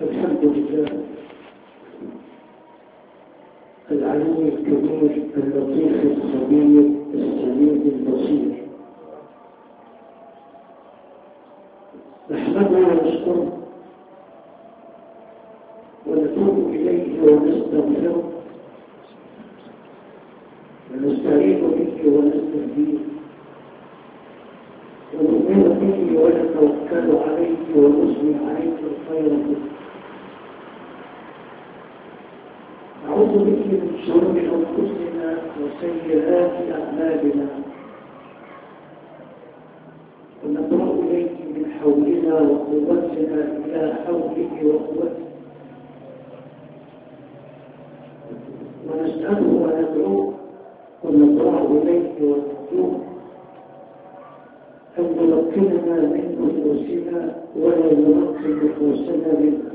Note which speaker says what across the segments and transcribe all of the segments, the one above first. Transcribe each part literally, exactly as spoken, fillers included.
Speaker 1: الحمد لله العلي الكبير اللطيف الخبير السميع البصير، نحمده ونشكره ونتوب إليه ونستغفره ونستعين به ونستهديه ونؤمن به ونتوكل عليه ونثني عليه الخير كله. نعوذ به من شرور أنفسنا وسيئات أعمالنا ونبرأ إليه من حولنا وقوتنا إلى حوله وقوته، ونسأله وندعوه ونبرأ إليه ونرجوه أن يمكننا من نفوسنا ولا يمكن نفوسنا منه.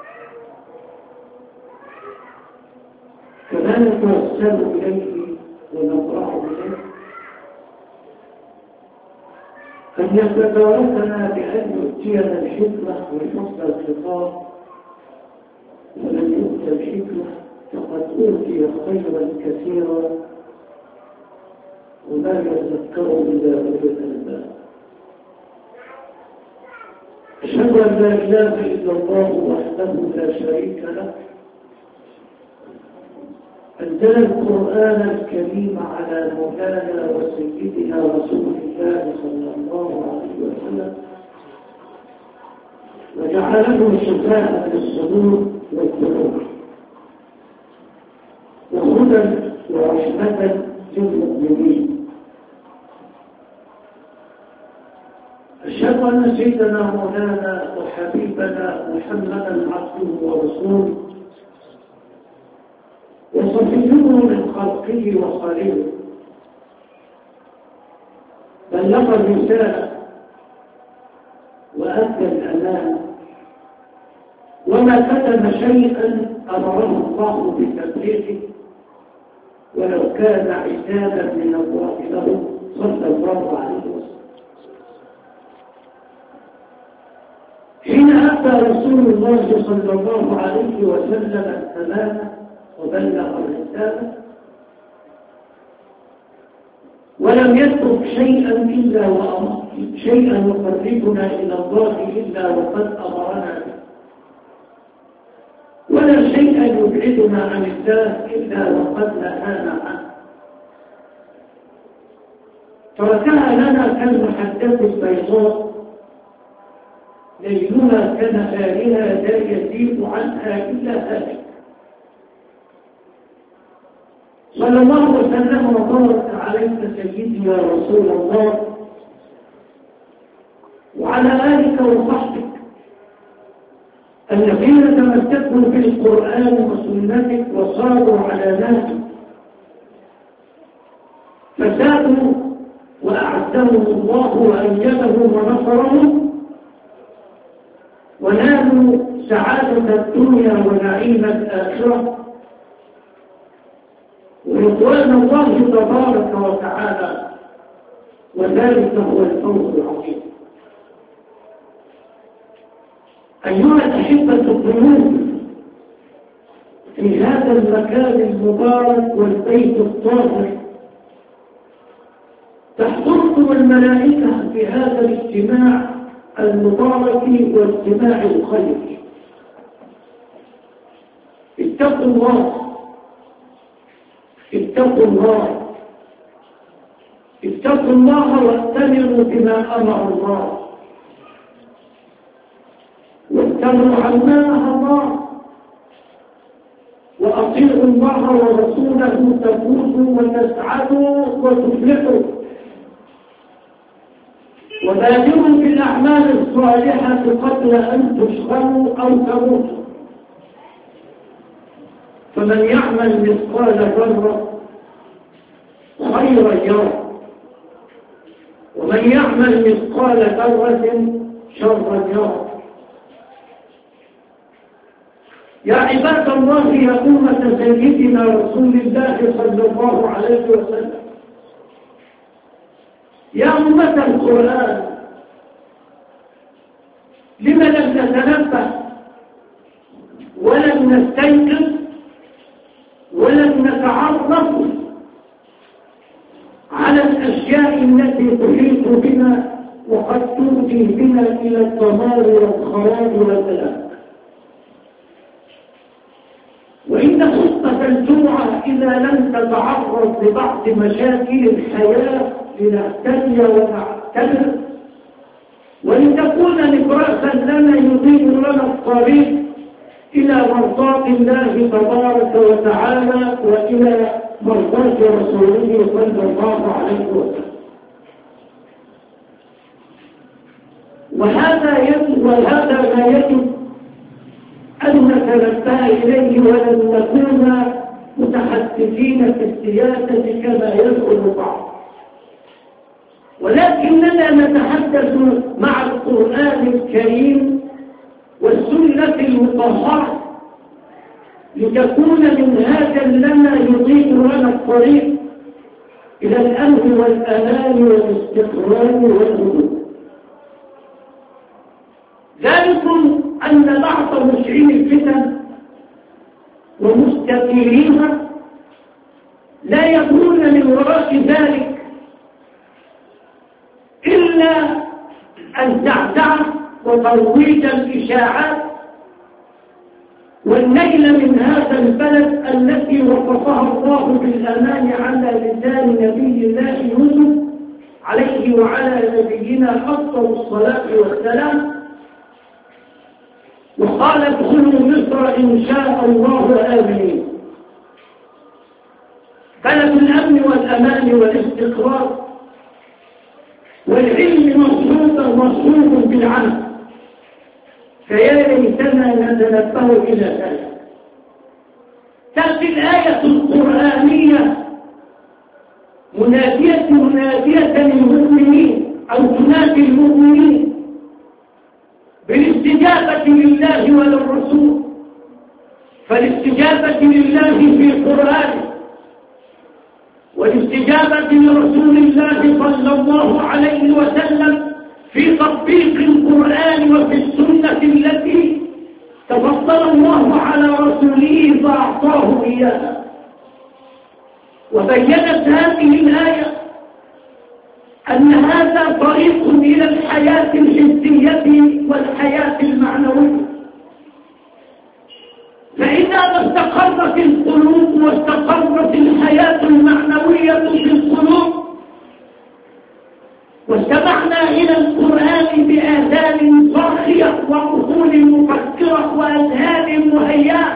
Speaker 1: كما نتوسل إليه ونبرأ إليه أن يتباركنا بأن يؤتينا الحكمة وحسن الخطاب، ولن يؤت الحكمة فقد أوتي خيرا كثيرا وما يذكر إلا أولي الألباب. أشهد أن لا إله إلا الله وحده لا شريك له، أنزل القرآن الكريم على مولانا وسيدنا رسول الله صلى الله عليه وسلم، وجعله شفاء للصدور والقلوب وهدى ورحمة للمؤمنين. أشهد أن سيدنا مولانا وحبيبنا محمدا عبده ورسوله وصفيه من خلقه وخليله، بلغ الرسالة وأدى الأمانة وما كتم شيئا أمره الله بتبليغه ولو كان عتابا من الله له صلى الله عليه وسلم. حين أتى رسول الله صلى الله عليه وسلم الأمانة وبلغ الرسالة ولم يترك شيئا إلا وأمر شيئا يقربنا إلى الله إلا وقد أمرنا به، ولا شيئا يبعدنا عن الله إلا وقد نهانا عنه، تركها لنا كالمحدث البيضاء ليلها كنهارها لا يزيد عنها إلا هالك. صلى الله وسلم وبارك عليك سيدي يا رسول الله وعلى آلك وصحبك الذين تمسكوا بالقرآن وسنتك وصاروا على ذلك فزادوا وأعزهم الله وأيدهم ونصرهم ونالوا سعادة الدنيا ونعيم الآخرة ورضوان الله تبارك وتعالى، وذلك هو الفوز العظيم. أيها الأحبة الضيوف في هذا المكان المبارك والبيت الطاهر، تحضركم الملائكة في هذا الاجتماع المبارك واجتماع الخير. اتقوا الله اتقوا الله اتقوا الله واتمروا بما أمر الله واتبعوا عن ما نهى الله وأطيعوا الله ورسوله تفوزوا وتسعدوا وتفلحوا، وبادروا بالأعمال الصالحة قبل أن تشغلوا أو تموتوا. فمن يعمل مثقال ذرة خيرا يره، ومن يعمل مثقال ذرة شرا يره. يا عباد الله، يا أمة سيدنا رسول الله صلى الله عليه وسلم، يا أمة القرآن، لم لم نتنبه ولم نستيقظ ولم نتعرف على الأشياء التي تحيط بنا وقد تؤدي بنا إلى الدمار والخراب والهلاك. وإن خطة الجمعة إذا لم تتعرض لبعض مشاكل الحياة لنهتدي ونعتبر ولتكون نبراسا لنا يضيء لنا الطريق إلى مرضاة الله تبارك وتعالى وإلى مرضاة رسوله صلى الله عليه وسلم. وهذا يجب وهذا لا يجب أن نتنبه إليه ولن نكون متحدثين في السياسة كما يزعم بعض، ولكننا نتحدث مع القرآن الكريم والسنة المطهرة لتكون منهاجا لنا يضيء لنا الطريق إلى الأمن والأمان والاستقرار والهدوء. ذلك أن بعض مشعين الفتن ومستثيريها لا يكون من وراء ذلك إلا الزعزعة وترويج الإشاعات والنيل من هذا البلد التي وصفها الله بالأمان على لسان نبي الله يوسف عليه وعلى نبينا أفضل الصلاة والسلام، وقال ادخلوا مصر إن شاء الله آمنين. بلد الأمن والأمان والاستقرار والعلم مصروف مصروف بالعمل، فيا ليتنا نتنبه إلى ذلك. تأتي الآية القرآنية منادية منادية للمؤمنين أو تنادي المؤمنين بالاستجابة لله وللرسول، فالاستجابة لله في قرآنه والاستجابة لرسول الله صلى الله عليه وسلم في تطبيق القرآن وفي السنة التي تفضل الله على رسوله فأعطاه إياها. وبينت هذه الآية أن هذا طريق إلى الحياة الحسية والحياة المعنوية، فإذا ما استقرت القلوب واستقرت الحياة المعنوية في القلوب واستمعنا إلى القرآن بآذان صاخية وعقول مفكرة وأذهان مهيئة،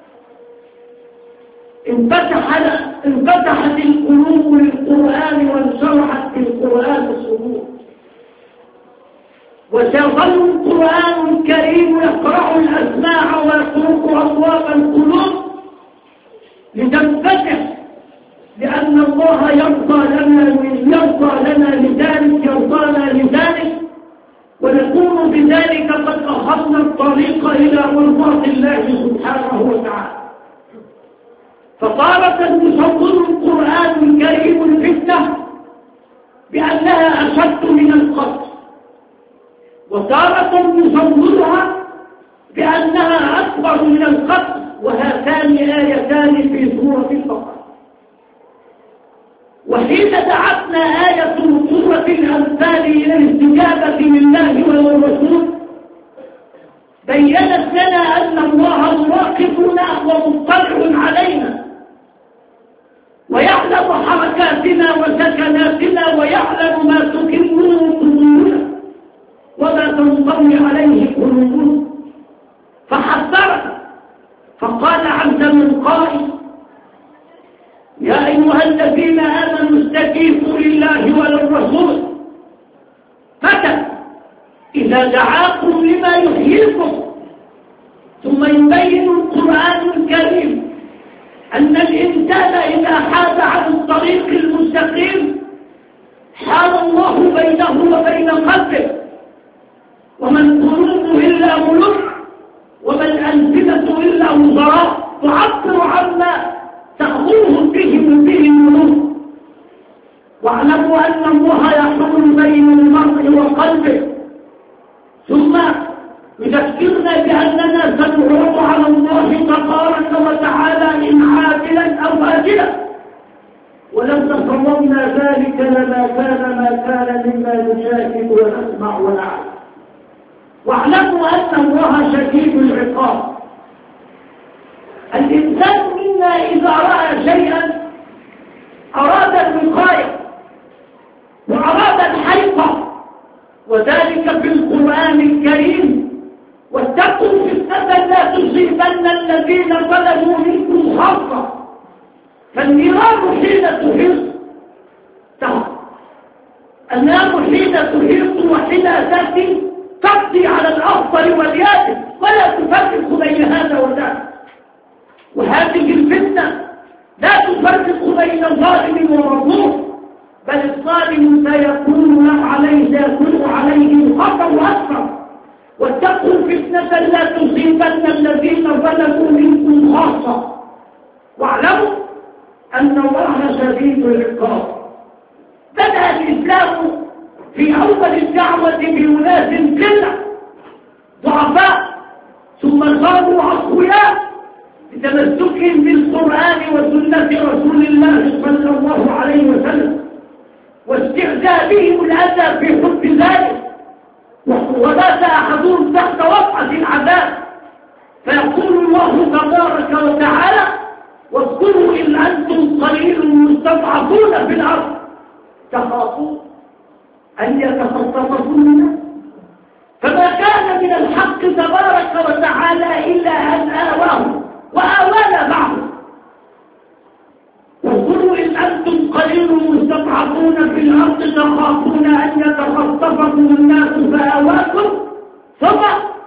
Speaker 1: انفتح انفتحت القلوب للقرآن وانشرحت في القرآن الصدور، وسيظل القرآن الكريم يقرع الأسماع ويطرق أبواب القلوب لتنفتح، لأن الله يرضى لنا يرضى لنا لذلك يرضانا لذلك، ونكون بذلك قد أخذنا الطريق إلى مرضاة الله سبحانه وتعالى. فطارة يصور القرآن الكريم الفتنة بأنها أشد من القتل، وتارة يصورها بأنها أكبر من القتل، وهاتان آيتان في سورة البقرة. وحين دعتنا آية سورة الأنفال إلى الاستجابة لله وللرسول بيّنت لنا أن الله مراقبنا ومطلع علينا ويعلم حركاتنا وسكناتنا ويعلم ما تكنه صدورنا وما تنطوي عليه قلوبنا، فحذرنا فقال عز من قائل: يا أيها الذين آمنوا استجيبوا لله وللرسول متى إذا دعاكم لما يحييكم. ثم يبين القرآن الكريم أن الإنسان إذا حاد عن الطريق المستقيم حال الله بينه وبين قلبه، وما القلوب إلا ملوك وما الألسنة إلا وزراء تعبر عما تأخذهم بهم به الملوك. واعلموا أن الله يحول بين المرء وقلبه، ثم يذكرنا بأننا سنعرض على الله نسمع ونعلم. واعلموا أن الله شديد العقاب. الإنسان منا إذا رأى شيئا أراد الوقاية وأراد الحيطة، وذلك في القرآن الكريم: واتقوا فتنة لا تصيبن الذين ظلموا منكم خاصة. فالنيران حين تحيط النار حين تحيط وحين تأتي تقضي على الأفضل واليابس ولا تفرق بين هذا وذاك. وهذه الفتنة لا تفرق بين الظالم والمظلوم، بل الظالم سيكون عليه سيكون عليه خطر أكبر. واتقوا فتنة لا تصيبن الذين ظلموا منكم خاصة. واعلموا أن الله شديد العقاب. بدأ الإسلام في أول الدعوة بأناس قلة ضعفاء، ثم صاروا أقوياء بتمسكهم بالقرآن وسنة رسول الله صلى الله عليه وسلم، واستعجابهم الأذى في حب ذلك، وبات أحدهم تحت وطأة العذاب. فيقول الله تبارك وتعالى: واذكروا إن أنتم قليل مستضعفون في الأرض تخافون أن يتخطفكم الناس. فما كان من الحق تبارك وتعالى إلا أن آواه وآوانا معه. واذكروا إن أنتم قليل مستضعفون في الأرض تخافون أن يتخطفكم الناس فآواكم ثم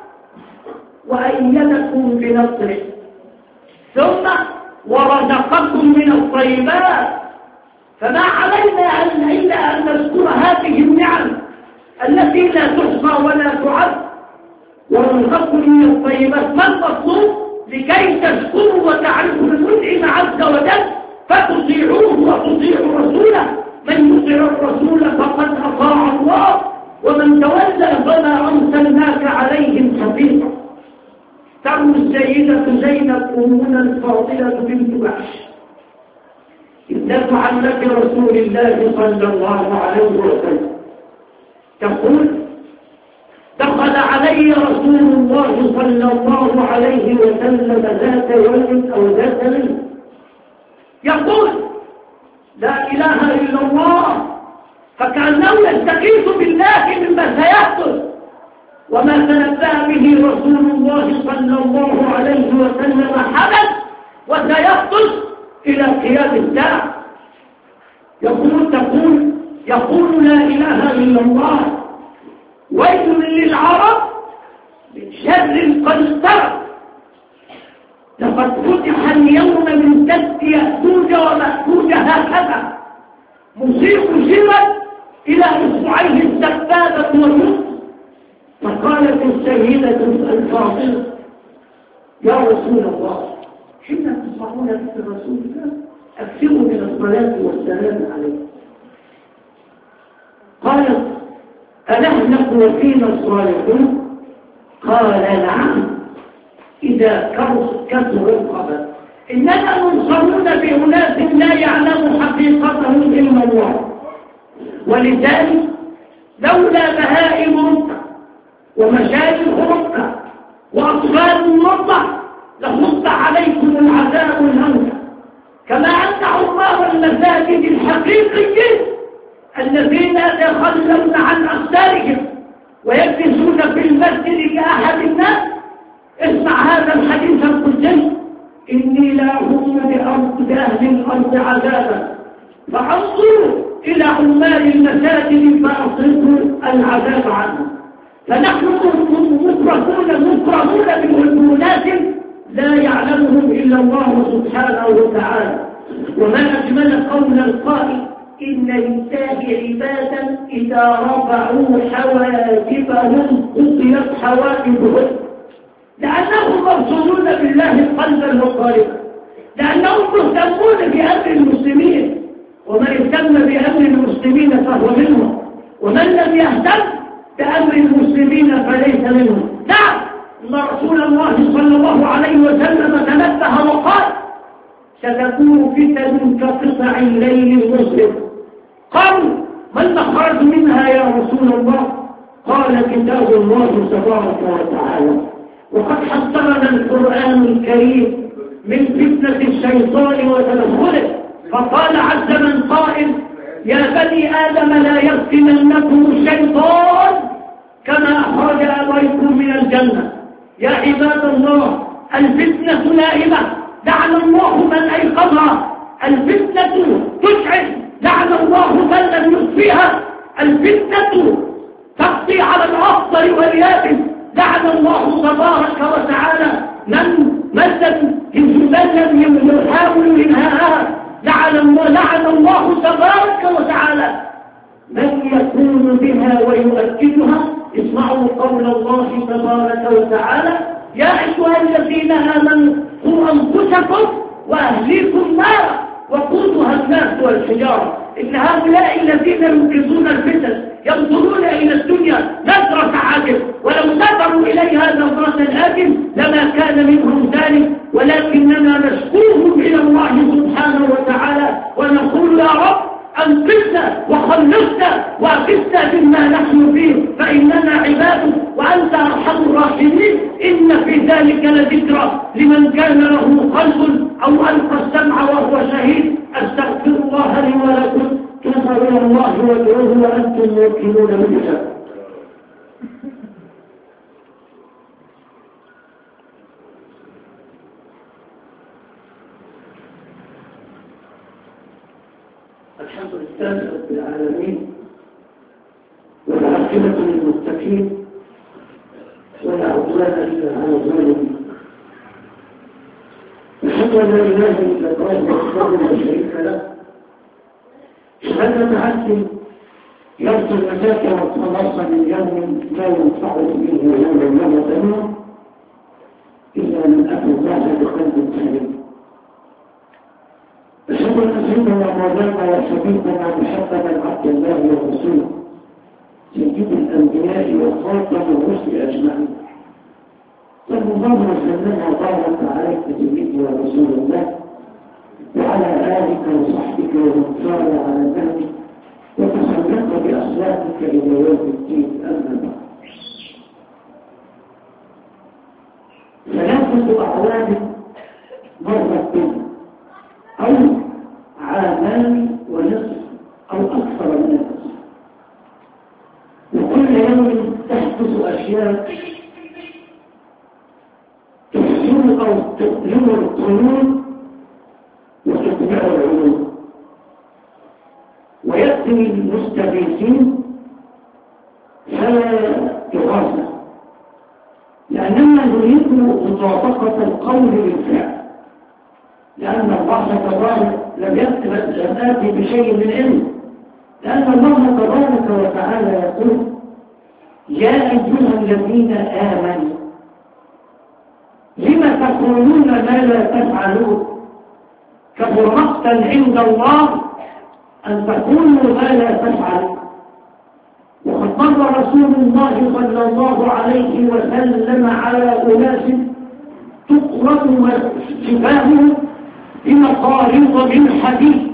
Speaker 1: وأيدكم بنصره ثم ورزقكم من الطيبات. فما علينا أن إلا أن نذكر هذه النعم التي لا تحصى ولا تعد، ورزقكم من الطيبات. ما المطلوب؟ لكي تشكروا وتعرفوا المنعم عز وجل فتطيعوه وتطيعوا رسوله. من يطيع الرسول فقد أطاع الله، ومن تولى فما أرسلناك عليهم حفيظا. تروي السيدة زينب أمنا الفاضلة بنت وحش ابنة عمة رسول الله صلى الله عليه وسلم تقول: دخل علي رسول الله صلى الله عليه وسلم ذات يوم أو ذات ليلة يقول: لا إله إلا الله، فكأنه يستغيث بالله مما سيحدث. وما تنبأ به رسول الله صلى الله عليه وسلم حدث وسيحدث إلى قيام الساعة. يقول تقول يقول: لا إله إلا الله، ويل للعرب من شر قد اقترب. لقد فتح اليوم من سد يأجوج ومأجوج هكذا، مصيب شرا إلى إصبعيه السبابة والنصف. فقالت السيدة الفاضلة: يا رسول الله، حين تصبحون ذكر رسول الله أكثروا من الصلاة والسلام عليه. قالت: أنحن وفينا الصالحون؟ قال: نعم، إذا كثر الخبر. إننا منصرون بأناس لا يعلم حقيقتهم إلا الله. ولذلك لولا بهائم ركع ومشايخ ركع وأطفال مرضى لخص عليكم العذاب الهون. كما أن عمار المساجد الحقيقيين الذين يتخلون عن أقدارهم ويجلسون في المسجد كأحد الناس. اسمع هذا الحديث القدسي: إني لا أهم بأرض أهل الأرض عذابا فأنظروا إلى عمال المساجد فأصرفوا العذاب عنهم. فنحن مكرهون مكرهون بأناس لا يعلمهم إلا الله سبحانه وتعالى. وما أجمل قول القائل: إن لله عبادا إذا رفعوا حواجبهم قضيت حوائجهم. لأنهم مرسولون بالله قلبا وقالبا، لأنهم مهتمون بأمر المسلمين، ومن اهتم بأمر المسلمين فهو منهم، ومن لم يهتم بأمر المسلمين فليس منهم. نعم، إن رسول الله صلى الله عليه وسلم تنبه وقال: ستكون فتن كقطع الليل المظلم. قالوا: ما المخرج منها يا رسول الله؟ قال كتاب الله تبارك وتعالى: وقد حذرنا القرآن الكريم من فتنة الشيطان وتدخله، فقال عز من قائل: يا بني آدم لا يفتننكم الشيطان كما أخرج أبويكم من الجنة. يا عباد الله، الفتنة نائمة، لعن الله من أيقظها. الفتنة تشعل، لعن الله من لم يطفئها. الفتنة تقضي على الأفضل واليابس، لعن الله تبارك وتعالى من من لم يحاول إنهاءها. لعن الله لعن الله تبارك وتعالى من يكون بها ويؤكدها. اسمعوا قول الله تبارك وتعالى: يا أيها الذين آمنوا قوا أنفسكم وأهليكم نارا وقودها الناس والحجارة. إن هؤلاء الذين ينقذون الفتن ينظرون إلى الدنيا نظرة عاجل، ولو نظروا إليها نظرة آجل لما كان منهم ذلك، ولكننا نشكوهم إلى الله سبحانه وتعالى ونقول: يا رب أنقذنا وخلصنا وأغثنا مما نحن فيه، فإننا عبادك وأنت أرحم الراحمين. إن في ذلك لذكرى لمن كان له قلب أو ألقى السمع وهو شهيد. أستغفر الله لي ولكم، توبوا إلى الله وادعوه وأنتم موكلون بالحساب. الحمد لله رب العالمين، والعاقبة للمتقين، ولا عدوان إلا على الظالمين. أشهد أن لا إله إلا الله وحده لا شريك له، شهادة عبد يرجو النجاة والخلاص من يوم لا ينفع فيه يوم ولا بنون إلا من أتى الله بقلب سليم. أشهد أن سيدنا ومولانا وحبيبنا محمدا عبد الله ورسوله، سيد الأنبياء وخاتم الرسل أجمعين، صلى الله وسلم وبارك عليك سيدي ورسول الله وعلى آلك وصحبك ومن سار على نهجك وتسلك بأخلاقك إلى يوم الدين. أما بعد، ثلاثة أعوام مرت بنا، أو عامان ونصف أو أكثر من النصف، وكل يوم تحدث أشياء تحسن أو تقلم القلوب وتتبع العلوم، ويأتي المستغيثين فلا يغاث، لأننا نريد مطابقة القول بالفعل، لأن الله تبارك لم يأتي بشيء من علم، لأن الله تبارك وتعالى يقول: يا أيها الذين آمنوا لم تقولون ما لا تفعلون، كبر مقتا عند الله أن تقولوا ما لا تفعلون. وقد مر رسول الله صلى الله عليه وسلم على أناس تقرض شفاههم بمقاريض من حديد،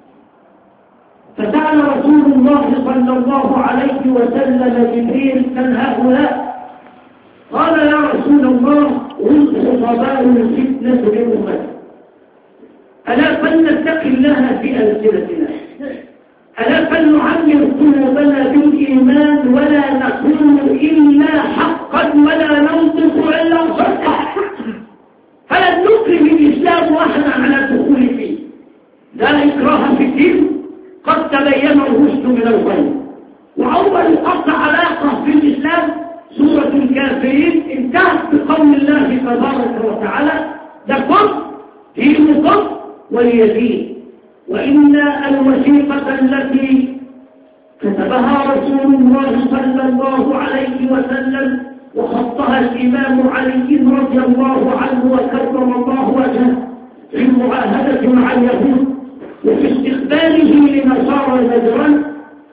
Speaker 1: فسأل رسول الله صلى الله عليه وسلم جبريل: من هؤلاء؟ قال: يا رسول الله، هم خطباء الفتنة لأمتي. ألا فلنتقي الله في ألسنتنا، ألا فلنعمر قلوبنا بالإيمان ولا نقول إلا حقا ولا ننطق إلا صدقا، فلن نكرم الإسلام أحدا على الدخول فيه. لا إكراه في الدين، قد تبين الرشد من الغي. وأول قطع علاقة في الإسلام سورة الكافرين انتهت بقول الله تبارك وتعالى: لكم دينكم ولي دين. وإن الوثيقة التي كتبها رسول الله صلى الله عليه وسلم وخطها الإمام علي رضي الله عنه وكرم الله وجهه في المعاهدة مع اليهود وفي استقباله لنصارى نجران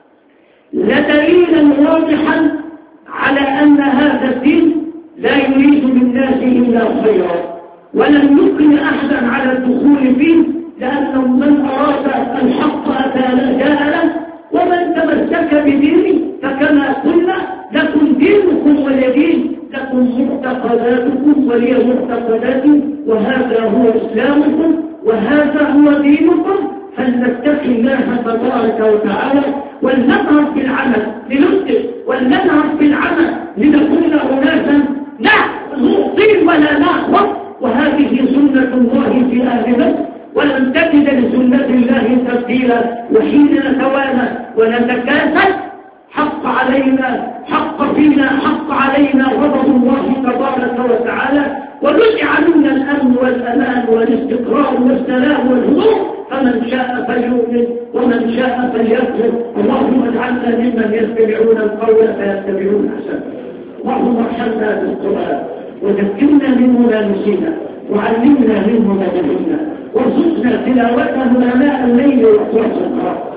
Speaker 1: لدليلا واضحا على أن هذا الدين لا يريد بالناس إلا خيرا، ولم يكن أحدا على الدخول فيه، لأن من أراد الحق أتى جاء له، ومن تمسك بدينه فكما قلنا لكم دينكم ولي دين، لكم معتقداتكم ولي معتقداتي، وهذا هو إسلامكم وهذا هو دينكم. فلنتقي الله تبارك وتعالى ولنظهر في العمل لنسلم، ولنظهر في العمل لنكون أناسا لا نعطي ولا نأخذ. وهذه سنة الله في أهل مصر، ولن تجد لسنة الله تبديلا. وحين نتوالى ونتكاسل حق علينا حق فينا حق علينا غضب الله تبارك وتعالى، ونزع منا الأمن والأمان والاستقرار والسلام والهدوء. فمن شاء فليؤمن ومن شاء فليكفر. اللهم اجعلنا ممن يتبعون القول فيتبعون احسنه. اللهم ارحمنا بالقران وذكرنا منه ما نسينا وعلمنا منه ما جهلنا وارزقنا تلاوته اناء الليل واطراف النهار.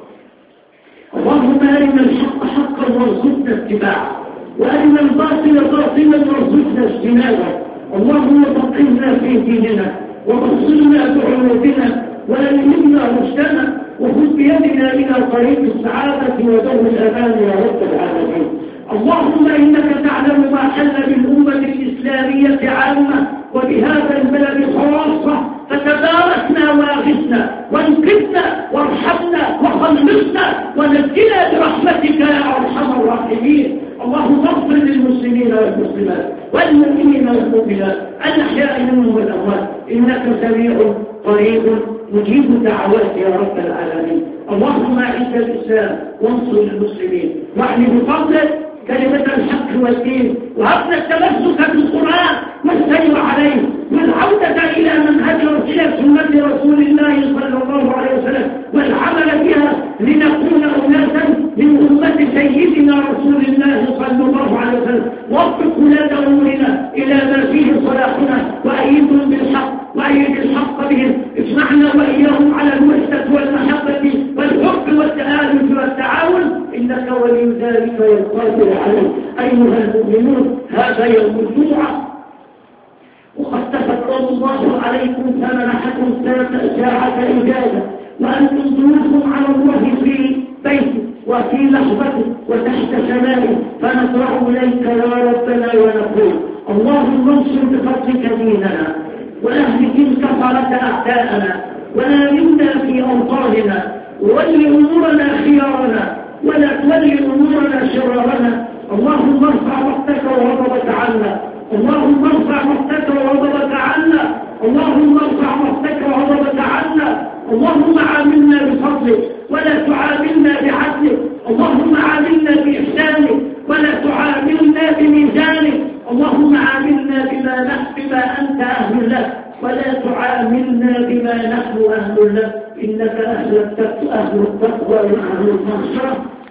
Speaker 1: اللهم ارنا الحق حقا وارزقنا اتباعه، وارنا الباطل باطلا وارزقنا اجتنابه. اللهم فقهنا في ديننا وبصرنا بعيوبنا وألهمنا رشدنا وخذ بيدنا إلى طريق السعادة ودور الأمان يا رب العالمين. اللهم إنك تعلم ما حل بالأمة الإسلامية عامة وبهذا البلد خاصة، فتباركنا واغثنا وانقذنا وارحمنا وخلصنا ونجنا برحمتك يا أرحم الراحمين. اللهم اغفر للمسلمين والمسلمات والمؤمنين والمؤمنات الأحياء منهم والأموات، إنك سميع قريب مجيب دعوات يا رب العالمين. اللهم اعز الإسلام وانصر المسلمين، واعلي بفضلك كلمة الحق والدين، وهبنا التمسك بالقرآن والسير عليه والعودة إلى منهج إلى سنة رسول الله صلى الله عليه وسلم والعمل بها لنكون أناسا من أمة سيدنا رسول الله صلى الله عليه وسلم. وفق ولاة أمورنا إلى ما فيه صلاحنا وأيدهم بالحق وأيد الحق بهم. اجمعنا وإياهم على الوحدة والمحبة والحب والتآلف والتعاون، إنك ولي ذلك والقادر عليه. أيها المؤمنون، هذا يوم الجمعة وقد تفضل الله عليكم فمنحكم ساعة إجازة، وأنتم ضيوف على الله في بيته وفي لحظته وتحت سمائه، فنطلع إليك يا ربنا ونقول اللهم انصر بفضلك ديننا وأهلك الكفرة أعداءنا، وآمنا في أوطاننا، وولي أمورنا خيارنا ولا تولي أمورنا شرارنا. اللهم ارفع وقتك وغضبك عنا، اللهم ارفع وقتك وغضبك عنا، اللهم ارفع وقتك وغضبك عنا. اللهم عاملنا بفضلك ولا تعاملنا بعدلك، اللهم عاملنا بإحسانك ولا تعاملنا بميزانك. اللهم عاملنا بما نحن بما أنت أهل له ولا تعاملنا بما نحن أهل له، إنك أهل التقوى وأهل المغفرة.